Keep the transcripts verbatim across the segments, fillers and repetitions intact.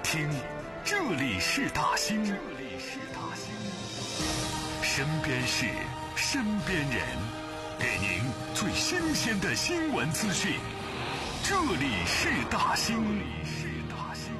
听，这里是大兴，这里是大兴，身边事，身边人，给您最新鲜的新闻资讯。这里是大兴，这里是大兴。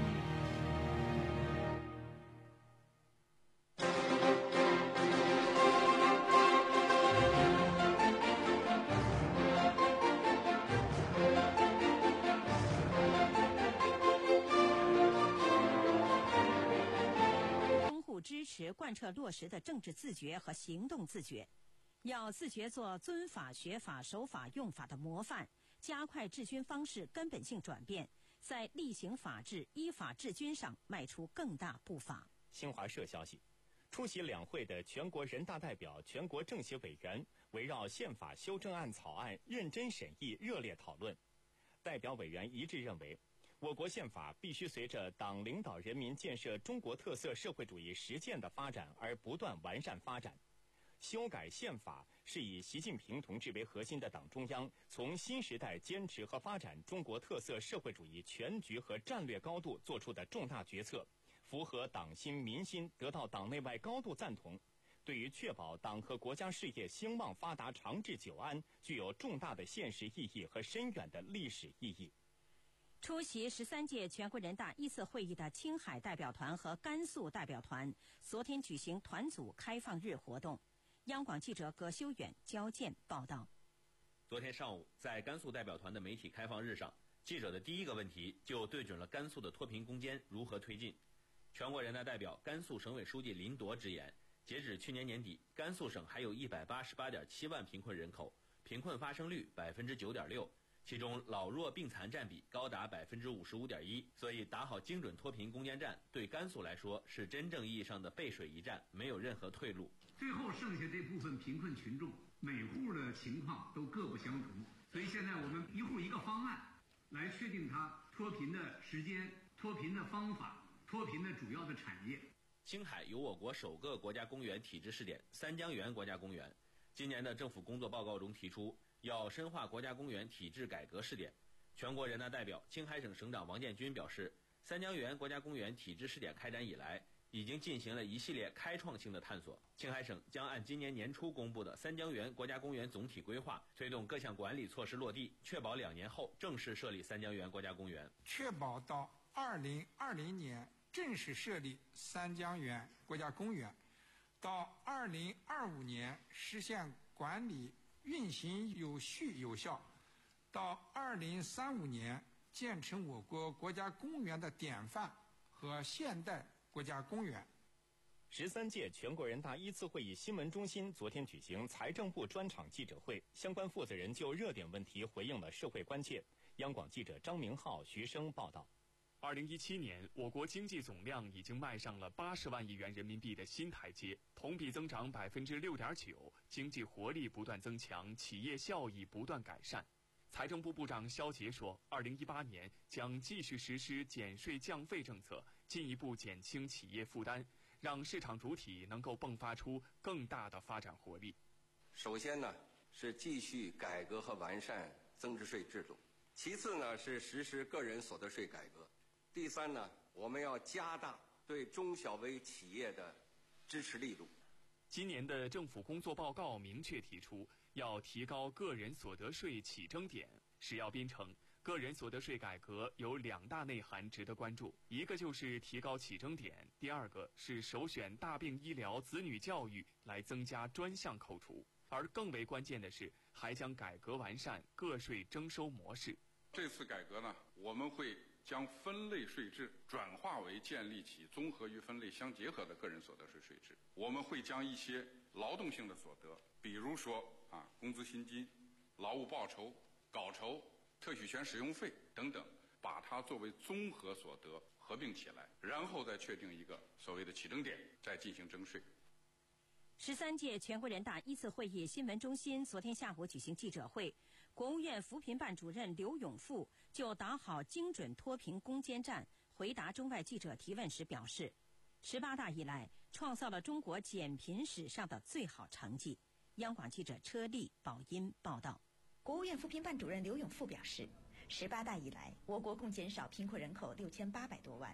支持贯彻落实的政治自觉和行动自觉，要自觉做尊法、学法、守法、用法的模范，加快治军方式根本性转变，在厉行法治、依法治军上迈出更大步伐。 新华社消息，出席两会的全国人大代表、全国政协委员围绕宪法修正案草案认真审议、热烈讨论。代表委员一致认为，我国宪法必须随着党领导人民建设中国特色社会主义实践的发展而不断完善发展。修改宪法是以习近平同志为核心的党中央从新时代坚持和发展中国特色社会主义全局和战略高度做出的重大决策，符合党心民心，得到党内外高度赞同，对于确保党和国家事业兴旺发达、长治久安，具有重大的现实意义和深远的历史意义。 出席十三届全国人大一次会议的青海代表团和甘肃代表团昨天举行团组开放日活动。央广记者葛修远、焦健报道。 昨天上午，在甘肃代表团的媒体开放日上，记者的第一个问题就对准了甘肃的脱贫攻坚如何推进。全国人大代表、甘肃省委书记林铎直言，截止去年年底，甘肃省还有一百八十八点七万贫困人口，贫困发生率百分之九点六。其中老弱病残占比高达百分之五十五点一，所以打好精准脱贫攻坚战，对甘肃来说是真正意义上的背水一战，没有任何退路。 最后剩下这部分贫困群众，每户的情况都各不相同，所以现在我们一户一个方案，来确定他脱贫的时间、脱贫的方法、脱贫的主要的产业。 青海有我国首个国家公园体制试点三江源国家公园，今年的政府工作报告中提出，要深化国家公园体制改革试点。全国人大代表、青海省省长王建军表示，三江源国家公园体制试点开展以来，已经进行了一系列开创性的探索。青海省将按今年年初公布的三江源国家公园总体规划，推动各项管理措施落地，确保两年后正式设立三江源国家公园。 确保到二零二零年正式设立三江源国家公园，到二零二五年实现管理运行有序有效，到二零三五年建成我国国家公园的典范和现代国家公园。 十三届全国人大一次会议新闻中心昨天举行财政部专场记者会，相关负责人就热点问题回应了社会关切。央广记者张明浩、徐生报道。 二零一七年，我国经济总量已经迈上了八十万亿元人民币的新台阶，同比增长百分之六点九，经济活力不断增强，企业效益不断改善。财政部部长肖捷说，二零一八年将继续实施减税降费政策，进一步减轻企业负担，让市场主体能够迸发出更大的发展活力。 首先呢，是继续改革和完善增值税制度；其次呢，是实施个人所得税改革。第三呢，我们要加大对中小微企业的支持力度。 今年的政府工作报告明确提出，要提高个人所得税起征点。史耀斌称，个人所得税改革有两大内涵值得关注，一个就是提高起征点，第二个是首选大病医疗、子女教育来增加专项扣除。而更为关键的是，还将改革完善个税征收模式。 这次改革呢，我们会将分类税制转化为建立起综合与分类相结合的个人所得税税制。我们会将一些劳动性的所得，比如说啊工资薪金、劳务报酬、稿酬、特许权使用费等等，把它作为综合所得合并起来，然后再确定一个所谓的起征点，再进行征税。 十三届全国人大一次会议新闻中心昨天下午举行记者会，国务院扶贫办主任刘永富就打好精准脱贫攻坚战回答中外记者提问时表示，十八大以来创造了中国减贫史上的最好成绩。央广记者车丽、宝音报道。 国务院扶贫办主任刘永富表示，十八大以来，我国共减少贫困人口六千八百多万，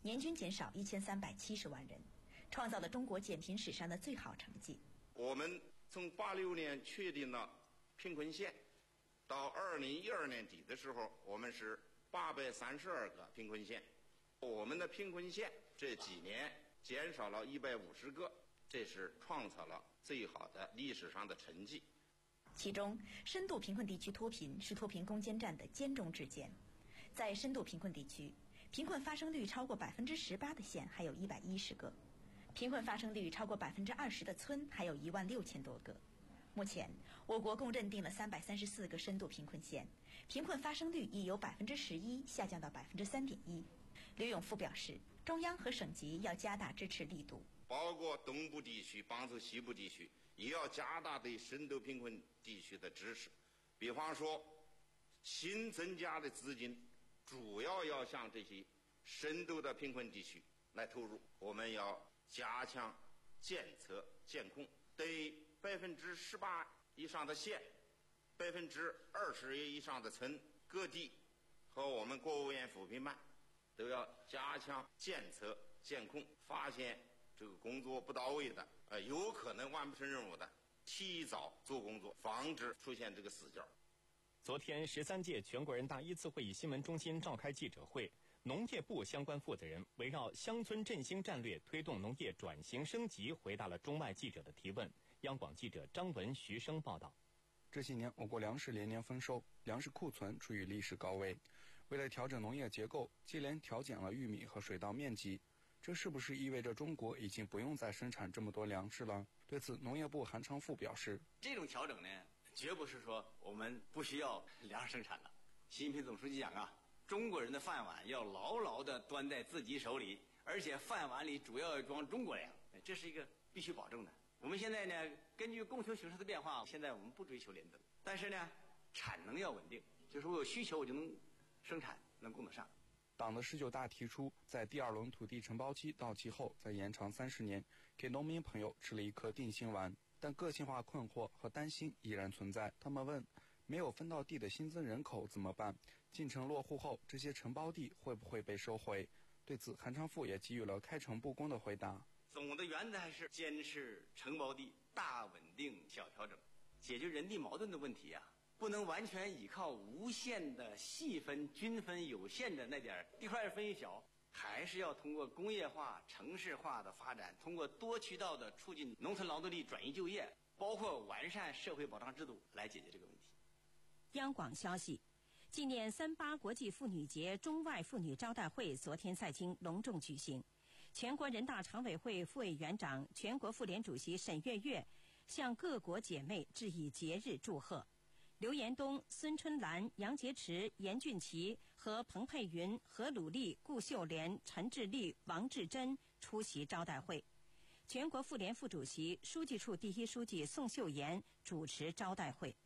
年均减少一千三百七十万人，创造了中国减贫史上的最好成绩。 我们从八六年确定了贫困线，到二零一二年底的时候，我们是八百三十二个贫困线。我们的贫困线这几年减少了一百五十个，这是创造了最好的历史上的成绩。 其中，深度贫困地区脱贫是脱贫攻坚战的坚中之坚。在深度贫困地区，贫困发生率超过百分之十八的县还有一百一十个，贫困发生率超过百分之二十的村还有一万六千多个。目前，我国共认定了三百三十四个深度贫困县，贫困发生率已由百分之十一下降到百分之三点一。刘永富表示，中央和省级要加大支持力度， 包括东部地区帮助西部地区，也要加大对深度贫困地区的支持。比方说，新增加的资金主要要向这些深度的贫困地区来投入。我们要加强监测监控，对百分之十八以上的县、百分之二十以上的村、各地和我们国务院扶贫办都要加强监测监控，发现这个工作不到位的，呃，有可能完不成任务的，提早做工作，防止出现这个死角。 昨天，十三届全国人大一次会议新闻中心召开记者会，农业部相关负责人围绕乡村振兴战略推动农业转型升级，回答了中外记者的提问。央广记者张文、徐生报道。 这些年，我国粮食连年丰收，粮食库存处于历史高位。为了调整农业结构，接连调减了玉米和水稻面积，这是不是意味着中国已经不用再生产这么多粮食了？对此，农业部韩昌富表示， 这种调整呢，绝不是说我们不需要粮食生产了。习近平总书记讲啊，中国人的饭碗要牢牢地端在自己手里，而且饭碗里主要要装中国粮，这是一个必须保证的。我们现在呢，根据供求形势的变化，现在我们不追求连增，但是呢，产能要稳定，就是我有需求我就能生产，能供得上。 党的十九大提出，在第二轮土地承包期到期后再延长三十年，给农民朋友吃了一颗定心丸。但个性化困惑和担心依然存在。他们问，没有分到地的新增人口怎么办？进城落户后，这些承包地会不会被收回？对此，韩昌富也给予了开诚布公的回答。 总的原则还是坚持承包地大稳定小调整，解决人地矛盾的问题啊，不能完全依靠无限的细分均分有限的那点地块分一小，还是要通过工业化城市化的发展，通过多渠道的促进农村劳动力转移就业，包括完善社会保障制度来解决这个问题。 央广消息，纪念三八国际妇女节中外妇女招待会昨天在京隆重举行。全国人大常委会副委员长、全国妇联主席沈月月向各国姐妹致以节日祝贺。刘延东、孙春兰、杨洁篪、严俊琪和彭佩云、何鲁丽、顾秀莲、陈志丽、王志珍出席招待会。全国妇联副主席、书记处第一书记宋秀妍主持招待会。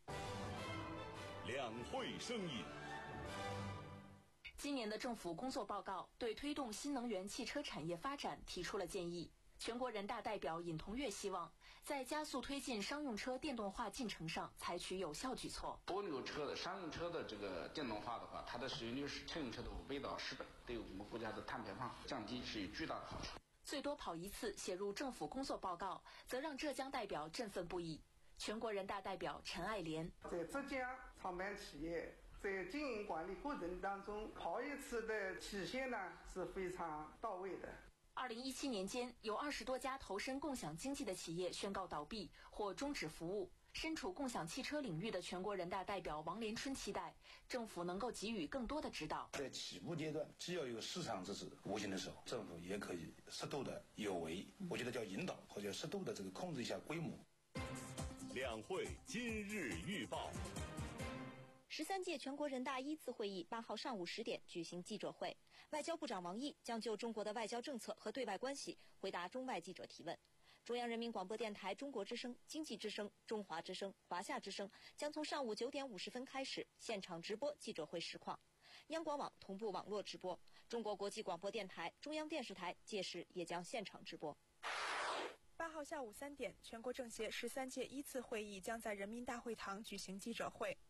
两会声音。 今年的政府工作报告对推动新能源汽车产业发展提出了建议。全国人大代表尹同跃希望在加速推进商用车电动化进程上采取有效举措。 多流车的商用车的这个电动化的话，它的使用率是乘用车的五倍到十倍，对我们国家的碳排放降低是有巨大的好处。 最多跑一次写入政府工作报告，则让浙江代表振奋不已。全国人大代表陈爱莲在浙江创办企业，在经营管理过程当中，跑一次的体现呢是非常到位的。 二零一七年间，有二十多家投身共享经济的企业宣告倒闭或终止服务。身处共享汽车领域的全国人大代表王连春期待政府能够给予更多的指导。 在起步阶段，既要有市场支持无形的时候，政府也可以适度的有为，我觉得叫引导，或者适度的这个控制一下规模。 两会今日预报。 十三届全国人大一次会议八号上午十点举行记者会，外交部长王毅将就中国的外交政策和对外关系回答中外记者提问。中央人民广播电台中国之声、经济之声、中华之声、华夏之声将从上午九点五十分开始现场直播记者会实况，央广网同步网络直播，中国国际广播电台、中央电视台届时也将现场直播。 八号下午三点，全国政协十三届一次会议将在人民大会堂举行记者会。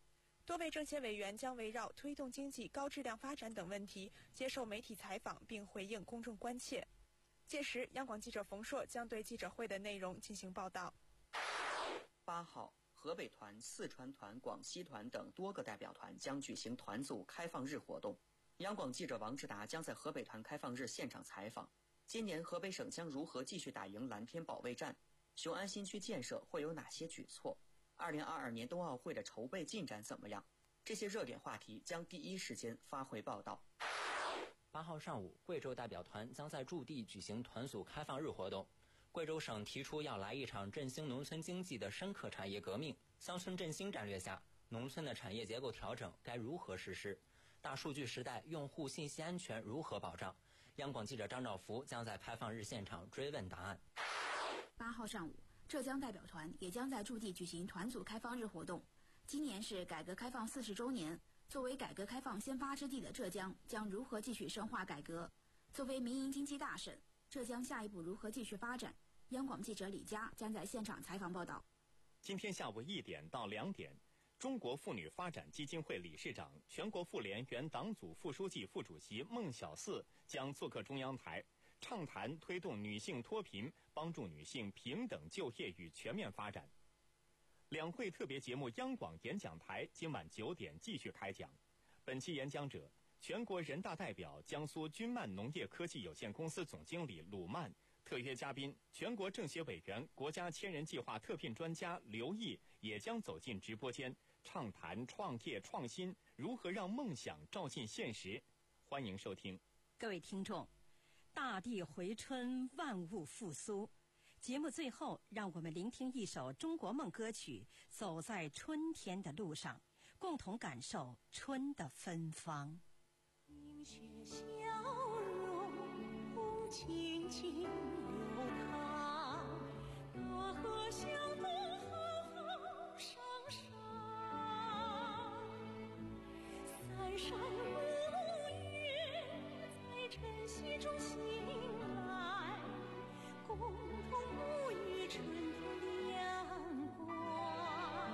多位政协委员将围绕推动经济高质量发展等问题接受媒体采访并回应公众关切。届时，央广记者冯硕将对记者会的内容进行报道。 八号，河北团、四川团、广西团等多个代表团将举行团组开放日活动。央广记者王志达将在河北团开放日现场采访。今年河北省将如何继续打赢蓝天保卫战？雄安新区建设会有哪些举措？二零二二年冬奥会的筹备进展怎么样？这些热点话题将第一时间发回报道。 八号上午，贵州代表团将在驻地举行团组开放日活动。贵州省提出要来一场振兴农村经济的深刻产业革命。乡村振兴战略下，农村的产业结构调整该如何实施？大数据时代，用户信息安全如何保障？央广记者张兆福将在开放日现场追问答案。 八号上午，浙江代表团也将在驻地举行团组开放日活动。今年是改革开放四十周年，作为改革开放先发之地的浙江将如何继续深化改革？作为民营经济大省，浙江下一步如何继续发展？央广记者李佳将在现场采访报道。 今天下午一点到两点，中国妇女发展基金会理事长、全国妇联原党组副书记、副主席孟小四将做客中央台，畅谈推动女性脱贫，帮助女性平等就业与全面发展。两会特别节目央广演讲台今晚九点继续开讲。本期演讲者，全国人大代表、江苏君曼农业科技有限公司总经理鲁曼。特约嘉宾，全国政协委员、国家千人计划特聘专家刘毅也将走进直播间，畅谈创业创新如何让梦想照进现实。欢迎收听。 各位听众，大地回春，万物复苏。节目最后，让我们聆听一首中国梦歌曲《走在春天的路上》，共同感受春的芬芳。 冰雪消融，风轻轻流淌，大河向东浩浩上上，三山五岳在晨曦中醒来，共同沐浴春天的阳光。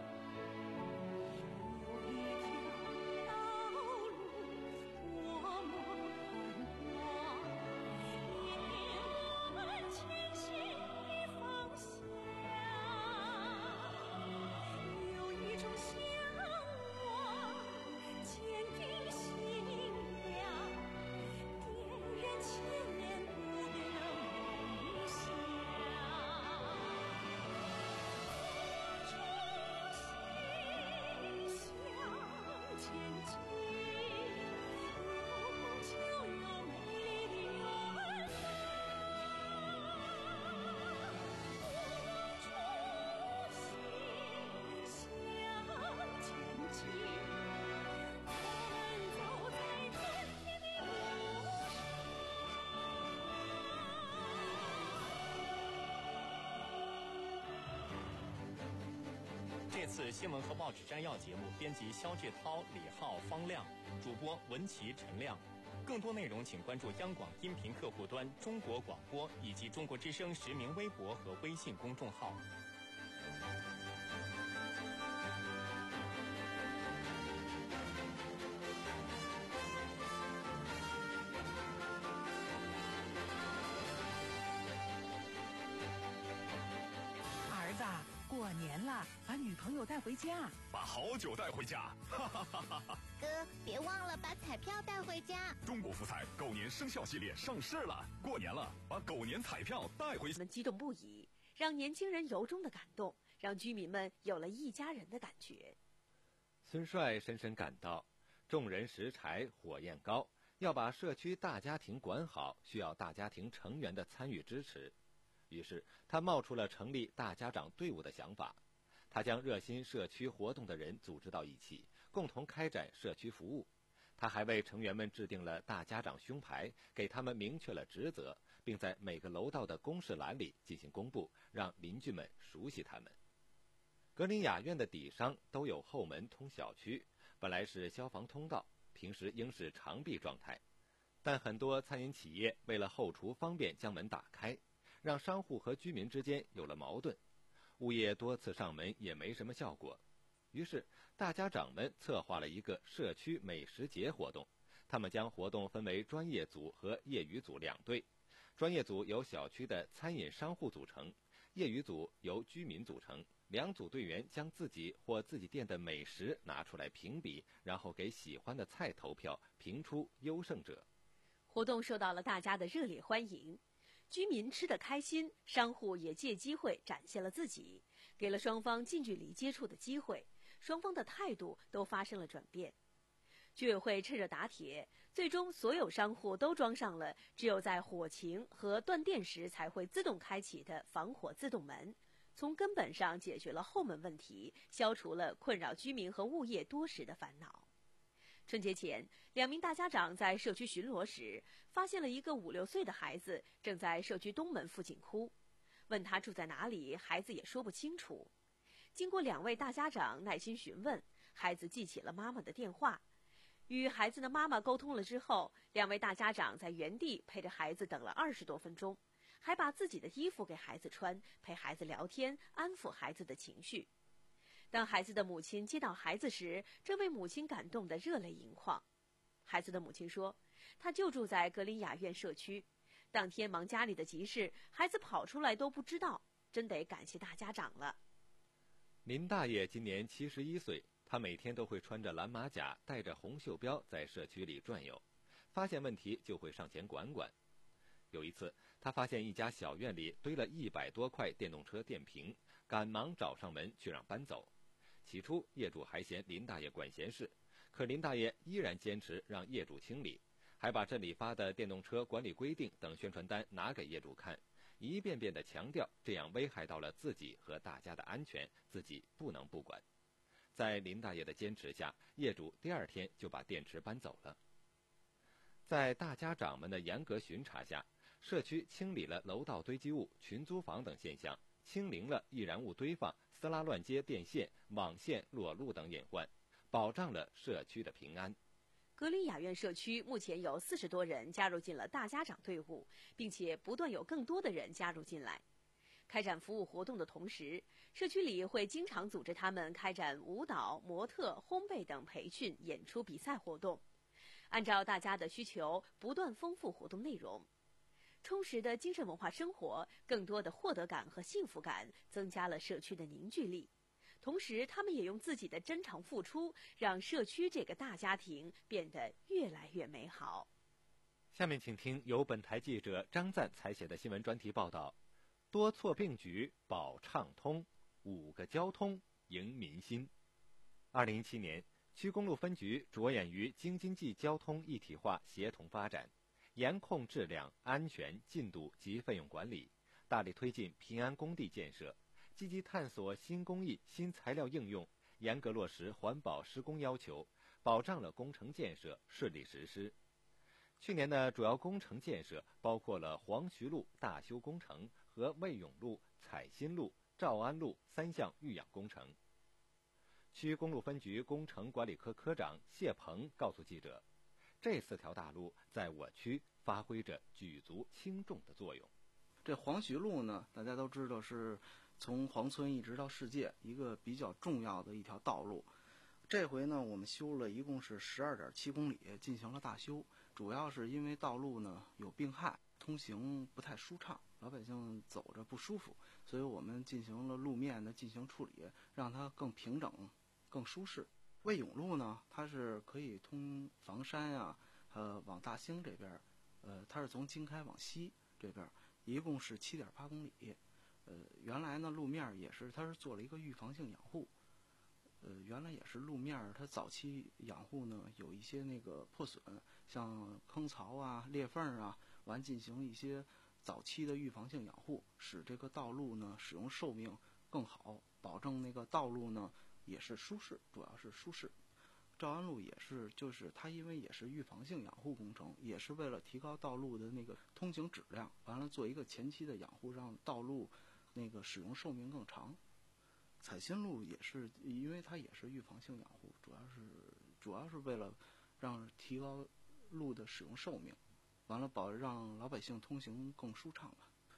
有一条道路多么宽广，引领我们前行的方向。有一种向往，坚定信仰，点燃千年不变的梦想。我衷心向前进，有梦就有美丽的远方。我衷心向前进，我们走在春天的路上。 这次新闻和报纸摘要节目，编辑肖志涛、李浩、方亮，主播文琪、陈亮。更多内容请关注央广音频客户端、中国广播以及中国之声实名微博和微信公众号。 儿子，过年了，把女朋友带回家。 把好酒带回家，哈哈哈哈哈！ 哥，别忘了把彩票带回家。 中国福彩狗年生肖系列上市了，过年了，把狗年彩票带回。 我们激动不已，让年轻人由衷的感动，让居民们有了一家人的感觉。 孙帅深深感到，众人拾柴火焰高，要把社区大家庭管好，需要大家庭成员的参与支持。于是他冒出了成立大家长队伍的想法。他将热心社区活动的人组织到一起，共同开展社区服务。他还为成员们制定了大家长胸牌，给他们明确了职责，并在每个楼道的公示栏里进行公布，让邻居们熟悉他们。格林雅苑的底商都有后门通小区，本来是消防通道，平时应是常闭状态，但很多餐饮企业为了后厨方便将门打开，让商户和居民之间有了矛盾。物业多次上门也没什么效果。 于是大家长们策划了一个社区美食节活动，他们将活动分为专业组和业余组两队，专业组由小区的餐饮商户组成，业余组由居民组成。两组队员将自己或自己店的美食拿出来评比，然后给喜欢的菜投票，评出优胜者。 活动受到了大家的热烈欢迎，居民吃得开心，商户也借机会展现了自己，给了双方近距离接触的机会，双方的态度都发生了转变。居委会趁热打铁，最终所有商户都装上了只有在火情和断电时才会自动开启的防火自动门，从根本上解决了后门问题，消除了困扰居民和物业多时的烦恼。春节前，两名大家长在社区巡逻时，发现了一个五六岁的孩子正在社区东门附近哭，问他住在哪里，孩子也说不清楚。经过两位大家长耐心询问，孩子记起了妈妈的电话。与孩子的妈妈沟通了之后，两位大家长在原地陪着孩子等了二十多分钟，还把自己的衣服给孩子穿，陪孩子聊天，安抚孩子的情绪。当孩子的母亲接到孩子时，这位母亲感动得热泪盈眶。孩子的母亲说，她就住在格林雅苑社区，当天忙家里的急事，孩子跑出来都不知道，真得感谢大家长了。 林大爷今年七十一岁，他每天都会穿着蓝马甲，带着红袖标在社区里转悠，发现问题就会上前管管。有一次，他发现一家小院里堆了一百多块电动车电瓶，赶忙找上门去让搬走。起初业主还嫌林大爷管闲事，可林大爷依然坚持让业主清理，还把镇里发的电动车管理规定等宣传单拿给业主看，一遍遍地强调这样危害到了自己和大家的安全，自己不能不管。在林大爷的坚持下，业主第二天就把电池搬走了。在大家长们的严格巡查下，社区清理了楼道堆积物、群租房等现象，清零了易燃物堆放、撕拉乱接电线、网线裸露等隐患，保障了社区的平安。 格林雅苑社区目前有四十多人加入进了大家长队伍，并且不断有更多的人加入进来。开展服务活动的同时，社区里会经常组织他们开展舞蹈、模特、烘焙等培训、演出、比赛活动，按照大家的需求不断丰富活动内容。充实的精神文化生活，更多的获得感和幸福感，增加了社区的凝聚力。同时，他们也用自己的真诚付出，让社区这个大家庭变得越来越美好。 下面请听由本台记者张赞采写的新闻专题报道：多措并举保畅通，五个交通迎民心。二零一七年，区公路分局着眼于京津冀交通一体化协同发展，严控质量、安全、进度及费用管理，大力推进平安工地建设，积极探索新工艺、新材料应用，严格落实环保施工要求，保障了工程建设顺利实施。去年的主要工程建设包括了黄渠路大修工程和魏永路、彩新路、兆安路三项育养工程。区公路分局工程管理科科长谢鹏告诉记者，这四条大路在我区发挥着举足轻重的作用。 这黄渠路呢，大家都知道是从黄村一直到世界一个比较重要的一条道路。这回呢，我们修了一共是十二点七公里，进行了大修。主要是因为道路呢有病害，通行不太舒畅，老百姓走着不舒服，所以我们进行了路面的进行处理，让它更平整、更舒适。魏永路呢，它是可以通房山啊，呃，往大兴这边，呃，它是从经开往西这边，一共是七点八公里。呃，原来呢路面也是，它是做了一个预防性养护。呃，原来也是路面，它早期养护呢有一些那个破损，像坑槽啊、裂缝啊，完进行一些早期的预防性养护，使这个道路呢使用寿命更好，保证那个道路呢也是舒适，主要是舒适。兆安路也是，就是它因为也是预防性养护工程，也是为了提高道路的那个通行质量，完了做一个前期的养护，让道路那个使用寿命更长。彩新路也是，因为它也是预防性养护，主要是主要是为了让提高路的使用寿命，完了保让老百姓通行更舒畅吧。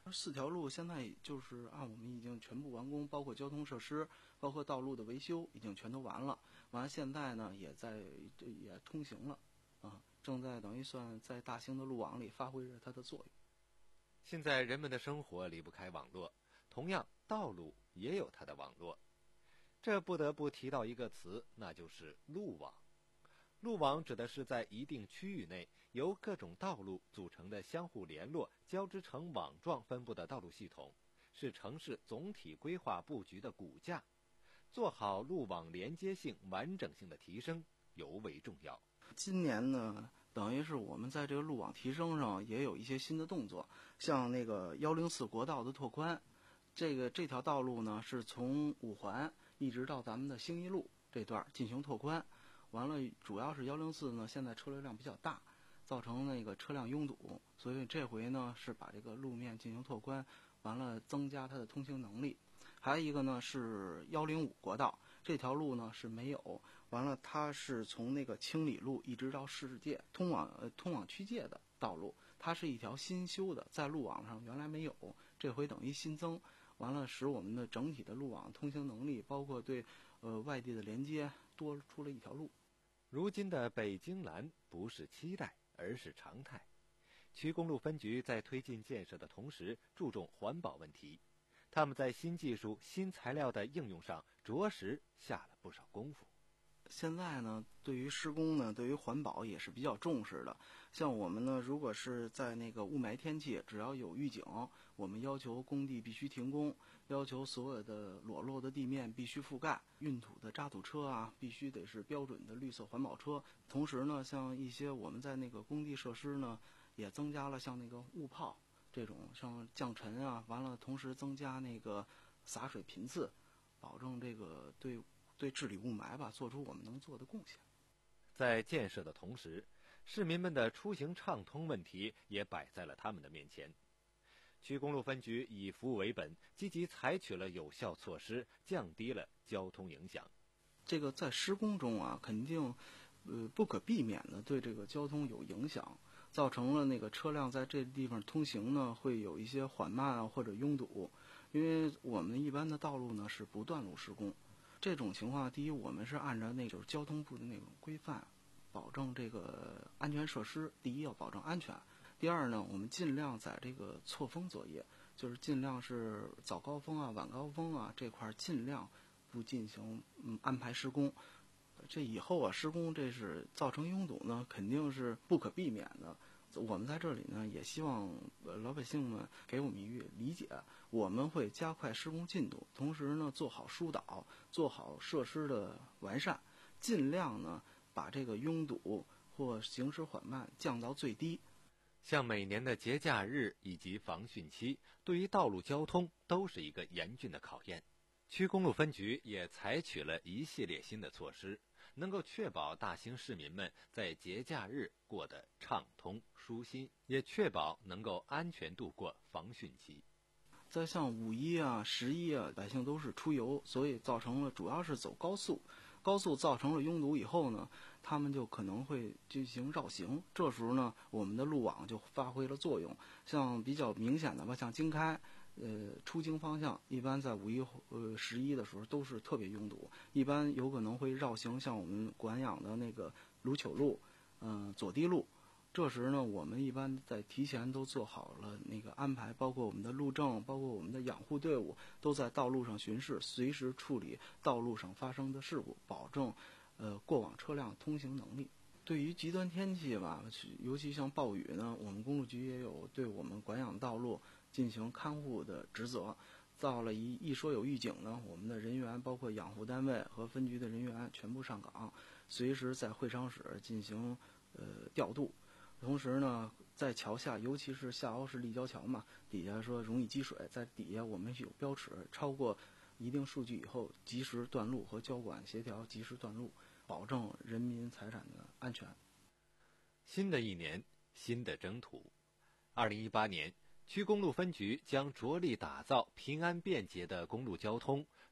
四条路现在就是按我们已经全部完工，包括交通设施，包括道路的维修已经全都完了。完了现在呢也在也通行了啊，正在等于算在大兴的路网里发挥着它的作用。 现在人们的生活离不开网络，同样道路也有它的网络。这不得不提到一个词，那就是路网。路网指的是在一定区域内由各种道路组成的相互联络、交织成网状分布的道路系统，是城市总体规划布局的骨架。做好路网连接性、完整性的提升尤为重要。 今年呢，等于是我们在这个路网提升上也有一些新的动作，像那个幺零四国道的拓宽，这个这条道路呢是从五环一直到咱们的兴义路这段进行拓宽。完了，主要是幺零四呢，现在车流量比较大，造成那个车辆拥堵，所以这回呢是把这个路面进行拓宽，完了增加它的通行能力。还有一个呢是幺零五国道，这条路呢是没有，完了它是从那个清理路一直到世界通往呃通往区界的道路，它是一条新修的，在路网上原来没有，这回等于新增，完了使我们的整体的路网通行能力，包括对呃外地的连接多出了一条路。 如今的北京蓝不是期待，而是常态。区公路分局在推进建设的同时，注重环保问题。他们在新技术、新材料的应用上，着实下了不少功夫。 现在呢，对于施工呢，对于环保也是比较重视的。像我们呢，如果是在那个雾霾天气，只要有预警，我们要求工地必须停工，要求所有的裸露的地面必须覆盖，运土的渣土车啊，必须得是标准的绿色环保车。同时呢，像一些我们在那个工地设施呢，也增加了像那个雾炮这种，像降尘啊，完了同时增加那个洒水频次，保证这个对。对治理雾霾吧，做出我们能做的贡献。 在建设的同时，市民们的出行畅通问题也摆在了他们的面前。区公路分局以服务为本，积极采取了有效措施，降低了交通影响。 这个在施工中啊，肯定呃不可避免的对这个交通有影响，造成了那个车辆在这地方通行呢会有一些缓慢啊或者拥堵。因为我们一般的道路呢是不断路施工。这种情况，第一，我们是按照那种交通部的那种规范，保证这个安全设施。第一，要保证安全；第二呢，我们尽量在这个错峰作业，就是尽量是早高峰啊、晚高峰啊这块尽量不进行嗯安排施工。这以后啊，施工这是造成拥堵呢，肯定是不可避免的。我们在这里呢，也希望老百姓们给我们一个理解，我们会加快施工进度，同时呢做好疏导，做好设施的完善，尽量呢把这个拥堵或行驶缓慢降到最低。 像每年的节假日以及防汛期，对于道路交通都是一个严峻的考验。区公路分局也采取了一系列新的措施，能够确保大兴市民们在节假日过得畅通舒心，也确保能够安全度过防汛期。 再像五一啊、十一啊，百姓都是出游，所以造成了主要是走高速，高速造成了拥堵以后呢，他们就可能会进行绕行。这时候呢，我们的路网就发挥了作用。像比较明显的吧，像京开。呃，出京方向一般在五一、呃十一的时候都是特别拥堵，一般有可能会绕行，像我们管养的那个卢丘路、嗯、呃、左堤路。这时呢，我们一般在提前都做好了那个安排，包括我们的路政，包括我们的养护队伍，都在道路上巡视，随时处理道路上发生的事故，保证呃过往车辆通行能力。对于极端天气吧，尤其像暴雨呢，我们公路局也有对我们管养道路进行看护的职责。到了一一说有预警呢，我们的人员包括养护单位和分局的人员全部上岗，随时在会商室进行呃调度。同时呢，在桥下，尤其是下凹式立交桥嘛，底下说容易积水，在底下我们有标尺，超过一定数据以后，及时断路和交管协调及时断路，保证人民财产的安全。 新的一年，新的征途。二零一八年，区公路分局将着力打造平安便捷的公路交通，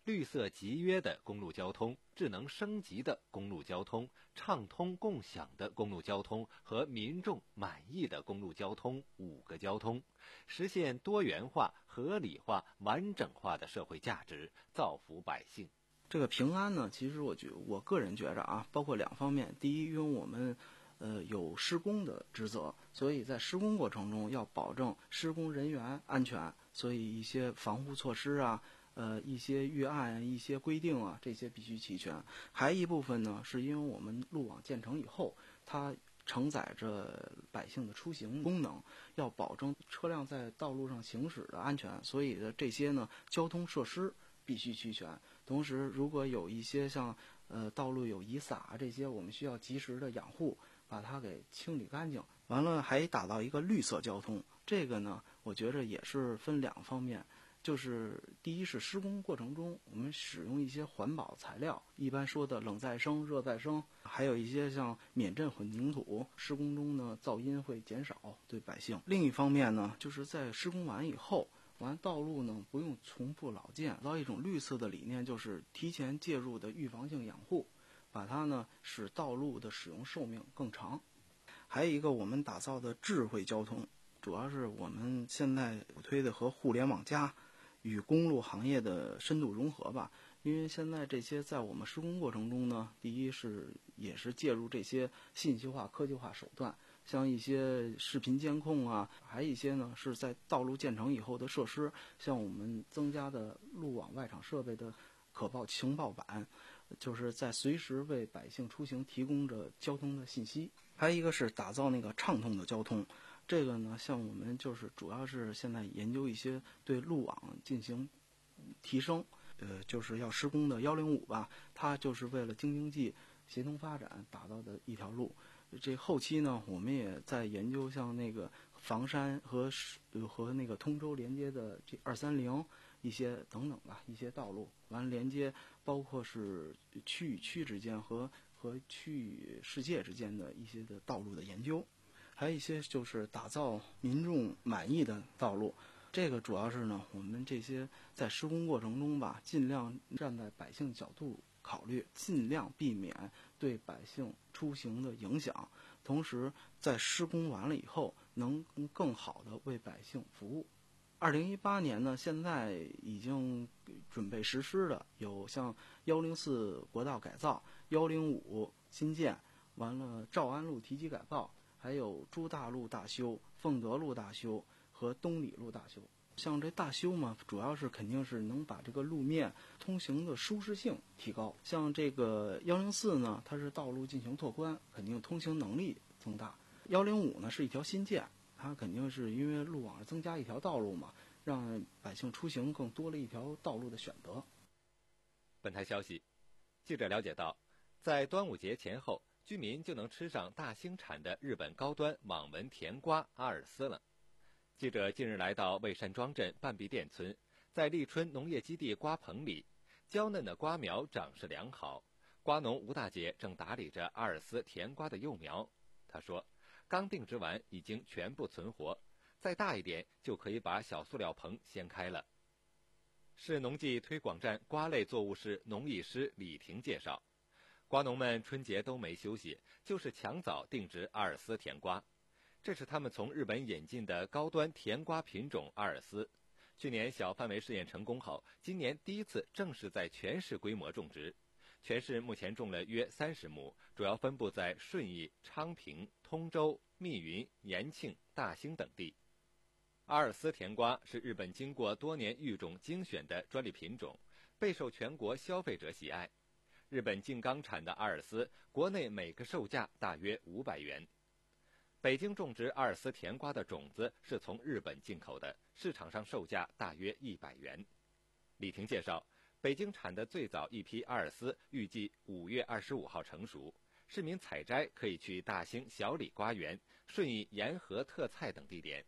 绿色集约的公路交通、智能升级的公路交通、畅通共享的公路交通和民众满意的公路交通五个交通，实现多元化、合理化、完整化的社会价值，造福百姓。 这个平安呢，其实我觉我个人觉着啊，包括两方面。第一，因为我们呃有施工的职责，所以在施工过程中要保证施工人员安全，所以一些防护措施啊，呃一些预案、一些规定啊，这些必须齐全。还一部分呢，是因为我们路网建成以后，它承载着百姓的出行功能，要保证车辆在道路上行驶的安全，所以的这些呢，交通设施必须齐全。同时，如果有一些像呃道路有遗撒这些，我们需要及时的养护，把它给清理干净。完了，还打造一个绿色交通。这个呢，我觉着也是分两方面，就是第一是施工过程中我们使用一些环保材料，一般说的冷再生、热再生，还有一些像免震混凝土，施工中呢噪音会减少对百姓。另一方面呢，就是在施工完以后。完道路呢不用重复老建，到一种绿色的理念，就是提前介入的预防性养护，把它呢使道路的使用寿命更长。还有一个我们打造的智慧交通，主要是我们现在鼓推的和互联网加与公路行业的深度融合吧。因为现在这些在我们施工过程中呢，第一是也是介入这些信息化、科技化手段。像一些视频监控啊，还有一些呢是在道路建成以后的设施，像我们增加的路网外场设备的可报情报板，就是在随时为百姓出行提供着交通的信息。还有一个是打造那个畅通的交通，这个呢像我们就是主要是现在研究一些对路网进行提升，呃，就是要施工的幺零五吧，它就是为了京津冀协同发展打造的一条路。这后期呢，我们也在研究像那个房山和和那个通州连接的这二三零一些等等吧，一些道路，完了连接包括是区与区之间和和区与世界之间的一些的道路的研究，还有一些就是打造民众满意的道路。这个主要是呢，我们这些在施工过程中吧，尽量站在百姓角度考虑，尽量避免对百姓出行的影响，同时在施工完了以后能更好的为百姓服务。二零一八年呢，现在已经准备实施的有像幺零四国道改造、幺零五新建，完了诏安路提级改造，还有朱大路大修、凤德路大修和东里路大修。像这大修嘛，主要是肯定是能把这个路面通行的舒适性提高。像这个幺零四呢，它是道路进行拓宽，肯定通行能力增大。幺零五呢是一条新建，它肯定是因为路网增加一条道路嘛，让百姓出行更多了一条道路的选择。 本台消息，记者了解到，在端午节前后，居民就能吃上大兴产的日本高端网纹甜瓜阿尔斯了。记者近日来到蔚山庄镇半壁店村，在立春农业基地瓜棚里，娇嫩的瓜苗长势良好。瓜农吴大姐正打理着阿尔斯甜瓜的幼苗。她说，刚定植完已经全部存活，再大一点就可以把小塑料棚掀开了。市农技推广站瓜类作物室农艺师李婷介绍，瓜农们春节都没休息，就是抢早定植阿尔斯甜瓜。这是他们从日本引进的高端甜瓜品种阿尔斯，去年小范围试验成功后，今年第一次正式在全市规模种植。全市目前种了约三十亩，主要分布在顺义、昌平、通州、密云、延庆、大兴等地。阿尔斯甜瓜是日本经过多年育种精选的专利品种，备受全国消费者喜爱。日本静冈产的阿尔斯，国内每个售价大约五百元。北京种植阿尔斯甜瓜的种子是从日本进口的，市场上售价大约一百元。李婷介绍，北京产的最早一批阿尔斯预计五月二十五号成熟，市民采摘可以去大兴小李瓜园、顺义沿河特菜等地点。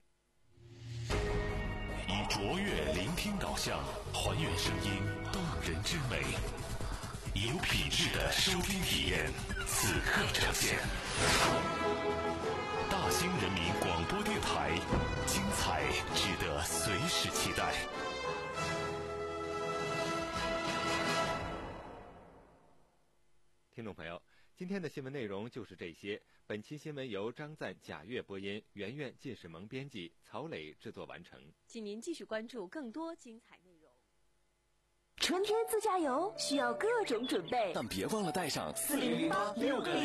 以卓越聆听导向，还原声音动人之美，以有品质的收听体验，此刻呈现。大兴人民广播电台，精彩值得随时期待。 今天的新闻内容就是这些。本期新闻由张赞、贾月播音，圆圆、靳世萌编辑，曹磊制作完成。 请您继续关注更多精彩内容。 春天自驾游需要各种准备， 但别忘了带上四零零八六个